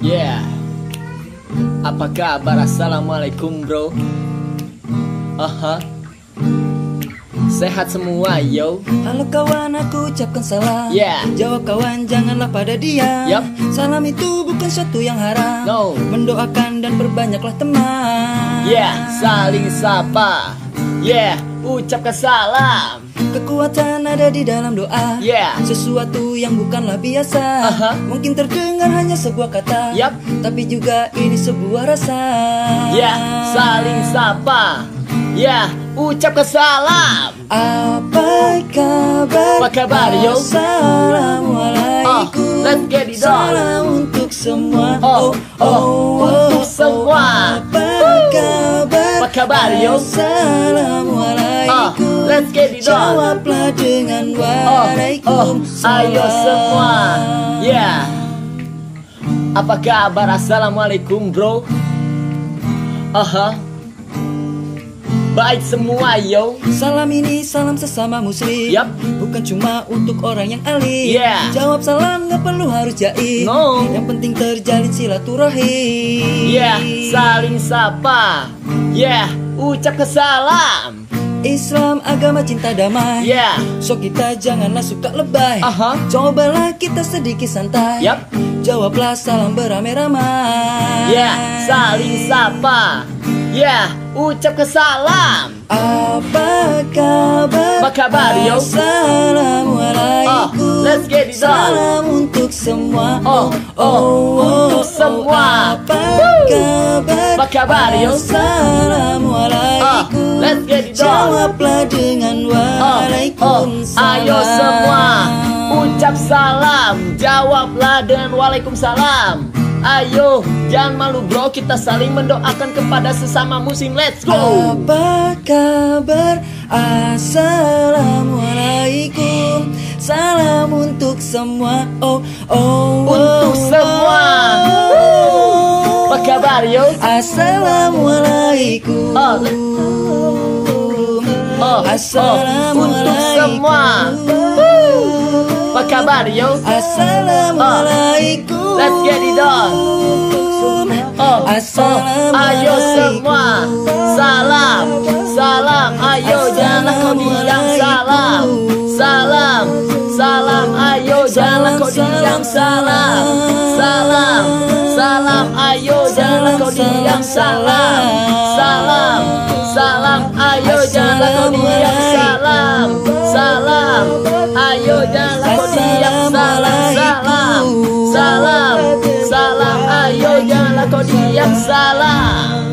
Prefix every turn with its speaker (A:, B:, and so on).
A: Yeah. Apa kabar? Assalamualaikum bro. Sehat semua yo.
B: Halo kawan, aku ucapkan salam.
A: Yeah.
B: Jawab kawan, janganlah pada diam.
A: Yup.
B: Salam itu bukan sesuatu yang haram.
A: No.
B: Mendoakan dan perbanyaklah teman.
A: Yeah, saling sapa. Yeah, ucapkan salam.
B: Kekuatan ada di dalam doa.
A: Yeah.
B: Sesuatu yang bukanlah biasa. Mungkin terdengar hanya sebuah kata.
A: Yup.
B: Tapi juga ini sebuah rasa.
A: Yeah, saling sapa. Yeah, ucapkan salam.
B: Apa kabar?
A: Apa kabar, yo?
B: Assalamualaikum.
A: Let's get it on.
B: Salam untuk semua.
A: Untuk semua.
B: Apa kabar?
A: Apa kabar, yo?
B: Assalamualaikum.
A: Let's get it on.
B: Jawablah dengan waalaikumsalam.
A: Ayo semua. Yeah. Apa kabar? Assalamualaikum bro. Baik semua yo.
B: Salam ini salam sesama muslim.
A: Yup.
B: Bukan cuma untuk orang yang alim.
A: Yeah.
B: Jawab salam gak perlu harus jaim.
A: No.
B: Yang penting terjalin silaturahim.
A: Yeah, saling sapa. Yeah, ucapkan salam.
B: Islam agama cinta damai.
A: Yeah.
B: So kita janganlah suka lebay. Cobalah kita sedikit santai.
A: Yup.
B: Jawablah salam beramai-ramai.
A: Yeah, saling sapa. Yeah, ucapkan salam.
B: Apa kabar?
A: Apa kabar, yo?
B: Assalamualaikum.
A: Let's get it on.
B: Salam untuk semua.
A: Untuk semua.
B: Apa kabar?
A: Apa kabar, yo?
B: Assalamualaikum.
A: Let's get it on.
B: Jawablah dengan waalaikumsalam.
A: Ayo semua, ucap salam. Jawablah dengan waalaikumsalam. Ayo, jangan malu bro, kita saling mendoakan kepada sesama muslim. Let's go.
B: Apa kabar? Assalamualaikum. Salam untuk semua.
A: Untuk semua. Apa kabar yo?
B: Assalamualaikum. Assalamualaikum.
A: Untuk semua. Apa kabar yo?
B: Assalamualaikum.
A: Let's get it on. Ayo semua, salam, salam. Ayo janganlah kau diam, salam, salam, salam. Ayo janganlah kau diam, salam, salam, salam. Ayo janganlah kau diam, salam, salam, salam. Ayo janganlah kau diam, salam, salam. Ayo janganlah kau diam, salam, salam, salam, salam. Ayo janganlah kau diam, salam.